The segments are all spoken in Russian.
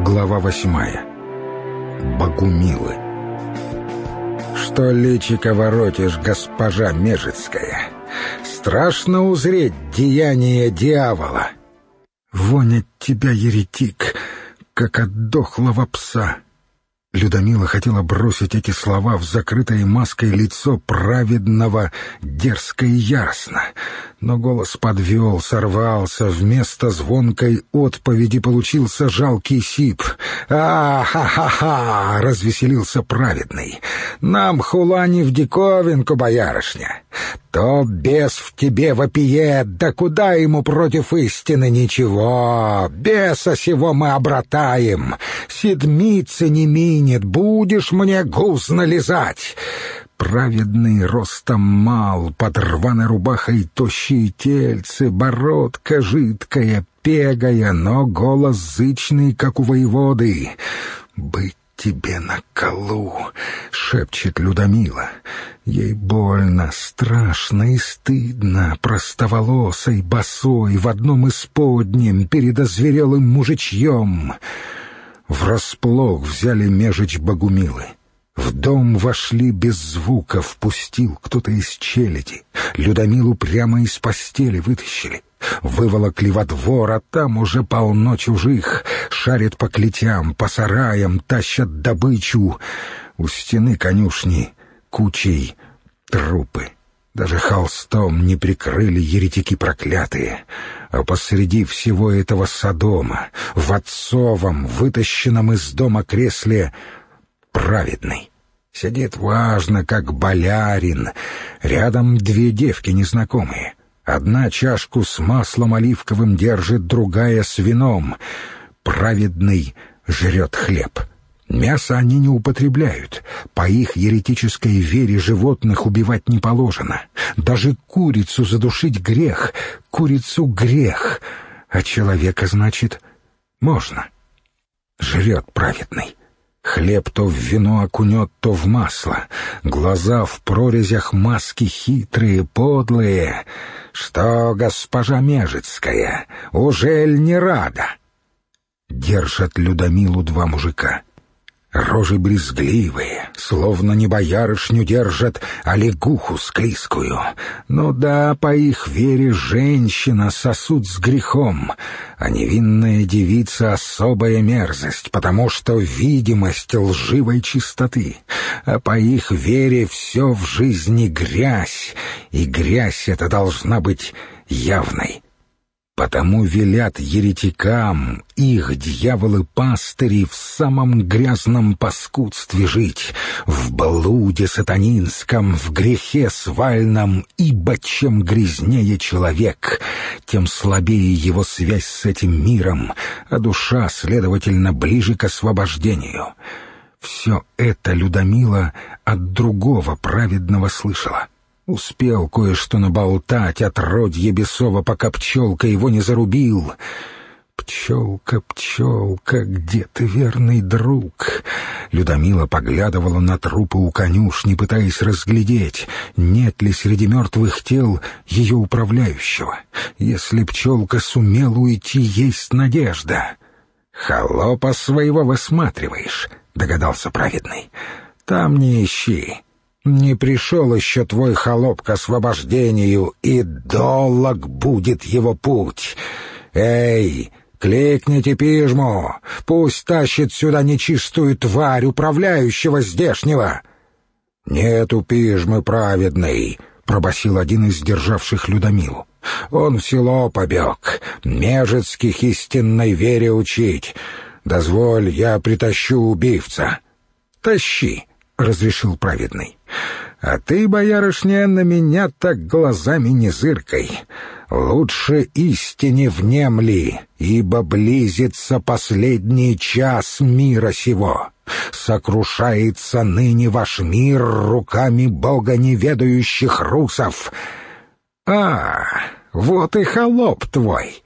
Глава 8. Богумилы. «Что личико воротишь, госпожа Межицкая? Страшно узреть деяние дьявола!» «Вонь от тебя, еретик, как от дохлого пса!» Людмила хотела бросить эти слова в закрытое маской лицо праведного дерзко и яростно, но голос подвел, сорвался, вместо звонкой отповеди получился жалкий сип. «А-ха-ха-ха!» — развеселился праведный. «Нам хула не в диковинку, боярышня! То бес в тебе вопиет, да куда ему против истины? Ничего, беса сего мы обратаем, седмицы не минет, будешь мне гузно лизать!» Праведный ростом мал, под рваной рубахой тощие тельцы, бородка жидкая, пегая, но голос зычный, как у воеводы. «Быть тебе на колу!» — шепчет Людмила. Ей больно, страшно и стыдно, простоволосой, босой, в одном исподнем, перед озверелым мужичьем. Врасплох взяли межич Богумилы. В дом вошли без звука, впустил кто-то из челяди. Людмилу прямо из постели вытащили. Выволокли во двор, а там уже полно чужих. Шарят по клетям, по сараям, тащат добычу. У стены конюшни кучей трупы. Даже холстом не прикрыли еретики проклятые. А посреди всего этого Содома, в отцовом, вытащенном из дома кресле, праведный. Сидит важно, как болярин. Рядом две девки незнакомые. Одна чашку с маслом оливковым держит, другая с вином. Праведный жрет хлеб. Мясо они не употребляют. По их еретической вере животных убивать не положено. Даже курицу задушить грех, курицу грех. А человека, значит, можно. Жрет праведный. Хлеб то в вино окунет, то в масло. Глаза в прорезях маски хитрые, подлые. «Что, госпожа Межицкая, ужель не рада?» Держат Людмилу два мужика. Рожи брезгливые, словно не боярышню держат, а лягуху склизкую. Ну да, по их вере женщина сосуд с грехом, а невинная девица — особая мерзость, потому что видимость лживой чистоты. А по их вере все в жизни грязь, и грязь эта должна быть явной. Потому велят еретикам их дьяволы-пастыри в самом грязном паскудстве жить, в блуде сатанинском, в грехе свальном, ибо чем грязнее человек, тем слабее его связь с этим миром, а душа, следовательно, ближе к освобождению. Все это Людмила от другого праведного слышала. Успел кое-что наболтать, отродье бесова, пока пчелка его не зарубил. «Пчелка, пчелка, где ты, верный друг?» Людмила поглядывала на трупы у конюшни, пытаясь разглядеть, нет ли среди мертвых тел ее управляющего. Если пчелка сумела уйти, есть надежда. «Холопа своего высматриваешь», — догадался праведный. «Там не ищи. Не пришел еще твой холоп к освобождению, и долог будет его путь. Эй, кликните пижму, пусть тащит сюда нечистую тварь управляющего здешнего». «Нету пижмы праведной», — пробасил один из державших Людмилу. «Он в село побег, Межицких истинной вере учить. Дозволь, я притащу убивца». «Тащи», — разрешил праведный. «А ты, боярышня, на меня так глазами не зыркай. Лучше истине внемли, ибо близится последний час мира сего. Сокрушается ныне ваш мир руками богоневедающих русов». «А, вот и холоп твой!»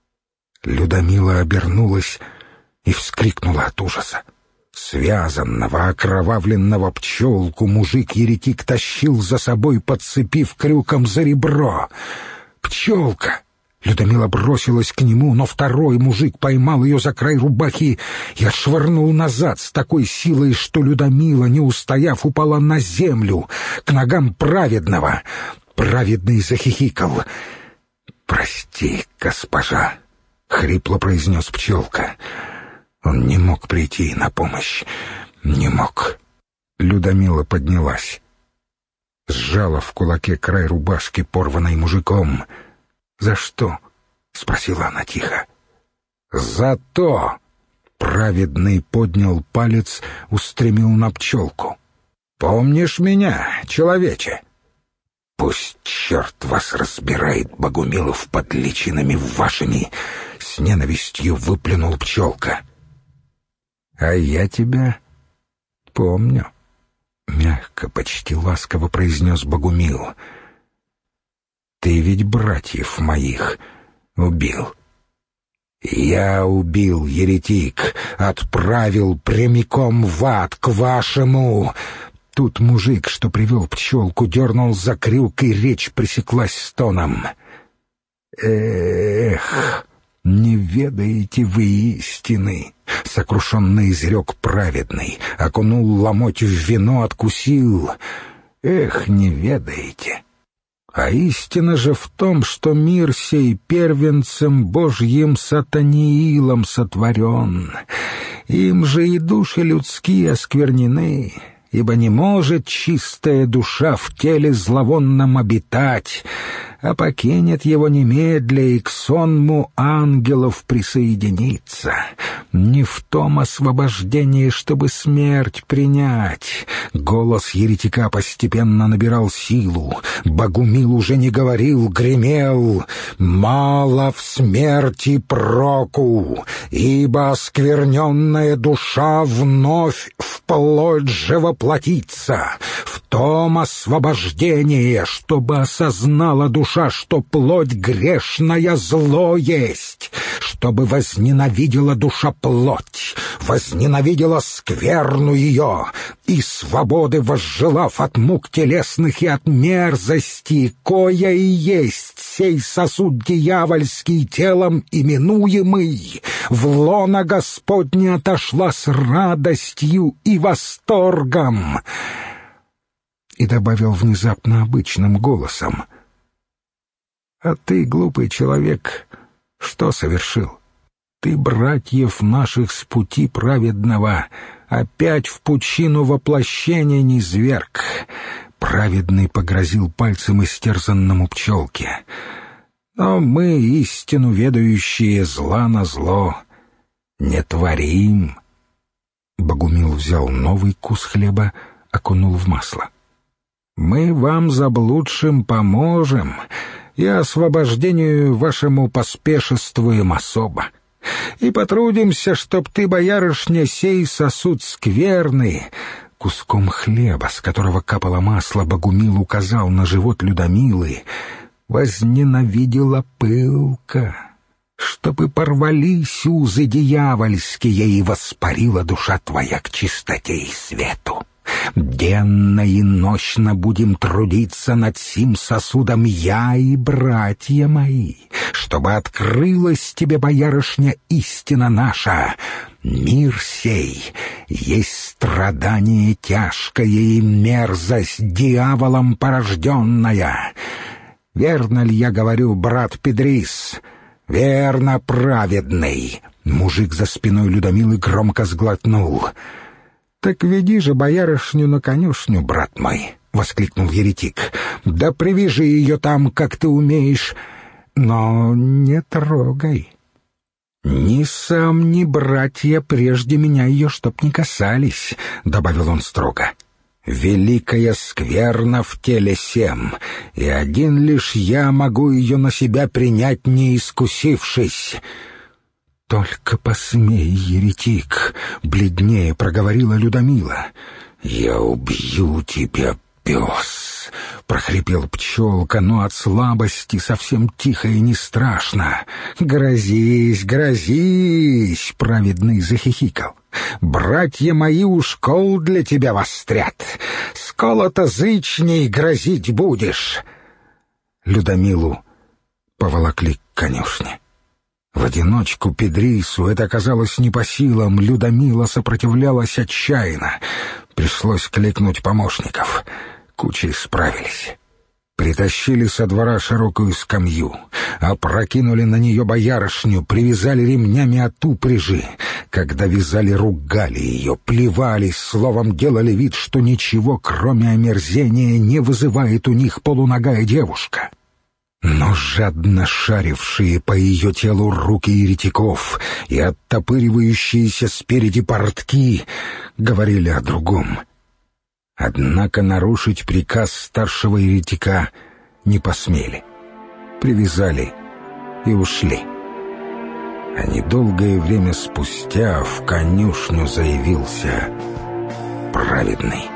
Людмила обернулась и вскрикнула от ужаса. Связанного, окровавленного пчелку мужик-еретик тащил за собой, подцепив крюком за ребро. Пчелка, Людмила бросилась к нему, но второй мужик поймал ее за край рубахи и отшвырнул назад с такой силой, что Людмила, не устояв, упала на землю к ногам праведного. Праведный захихикал. «Прости, госпожа», — хрипло произнес Пчелка. Он не мог прийти на помощь. Не мог. Людмила поднялась. Сжала в кулаке край рубашки, порванной мужиком. «За что?» — спросила она тихо. «За то!» — праведный поднял палец, устремил на Пчелку. «Помнишь меня, человече?» «Пусть черт вас разбирает, Богумилов, под личинами вашими!» — с ненавистью выплюнул Пчелка. «А я тебя помню», — мягко, почти ласково произнес Богумил. «Ты ведь братьев моих убил». «Я убил, еретик, отправил прямиком в ад к вашему...» Тут мужик, что привел Пчелку, дернул за крюк, и речь пресеклась стоном. «Эх, не ведаете вы истины!» — сокрушенно изрек праведный, окунул ломоть в вино, откусил. «Эх, не ведаете! А истина же в том, что мир сей первенцем Божьим Сатаниилом сотворен. Им же и души людские осквернены, ибо не может чистая душа в теле зловонном обитать, а покинет его немедля и к сонму ангелов присоединиться. Не в том освобождении, чтобы смерть принять». Голос еретика постепенно набирал силу. Богумил уже не говорил, гремел: «Мало в смерти проку, ибо оскверненная душа вновь вплоть же воплотится. В том освобождение, чтобы осознала душа, что плоть грешная зло есть, чтобы возненавидела душа плоть, возненавидела скверну ее, и свободы возжелав от мук телесных и от мерзости, коя и есть сей сосуд дьявольский телом именуемый, в лоно Господне отошла с радостью и восторгом». И добавил внезапно обычным голосом: «А ты, глупый человек, что совершил? Ты братьев наших с пути праведного опять в пучину воплощения низверг». Праведный погрозил пальцем истерзанному Пчелке. «Но мы, истину ведающие, зла на зло не творим». Богумил взял новый кус хлеба, окунул в масло. «Мы вам, заблудшим, поможем, и освобождению вашему поспешествуем особо. И потрудимся, чтоб ты, боярышня, сей сосуд скверный...» Куском хлеба, с которого капало масло, Богумил указал на живот Людмилы. «Возненавидела пылко, чтобы порвались узы дьявольские, и воспарила душа твоя к чистоте и свету. Денно и нощно будем трудиться над сим сосудом я и братья мои, чтобы открылась тебе, боярышня, истина наша. Мир сей есть страдание тяжкое и мерзость дьяволом порожденная. Верно ли я говорю, брат Педрис? Верно, праведный». Мужик за спиной Людмилы громко сглотнул. «Так веди же боярышню на конюшню, брат мой», — воскликнул еретик. «Да привяжи ее там, как ты умеешь, но не трогай. Ни сам, ни братья прежде меня ее чтоб не касались», — добавил он строго. «Великая скверна в теле сем, и один лишь я могу ее на себя принять, не искусившись». «Только посмей, еретик!» — бледнее проговорила Людмила. «Я убью тебя, пес!» — прохрипел Пчелка, но от слабости совсем тихо и не страшно. «Грозись, грозись!» — праведный захихикал. «Братья мои уж кол для тебя вострят. Сколото зычней грозить будешь!» Людмилу поволокли к конюшне. В одиночку Педрису это оказалось не по силам, Людомила сопротивлялась отчаянно. Пришлось кликнуть помощников. Кучей справились. Притащили со двора широкую скамью, опрокинули на нее боярышню, привязали ремнями от упряжи. Когда вязали, ругали ее, плевались, словом, делали вид, что ничего, кроме омерзения, не вызывает у них полуногая девушка. Но жадно шарившие по ее телу руки еретиков и оттопыривающиеся спереди портки говорили о другом. Однако нарушить приказ старшего еретика не посмели. Привязали и ушли. А недолгое время спустя в конюшню заявился праведный.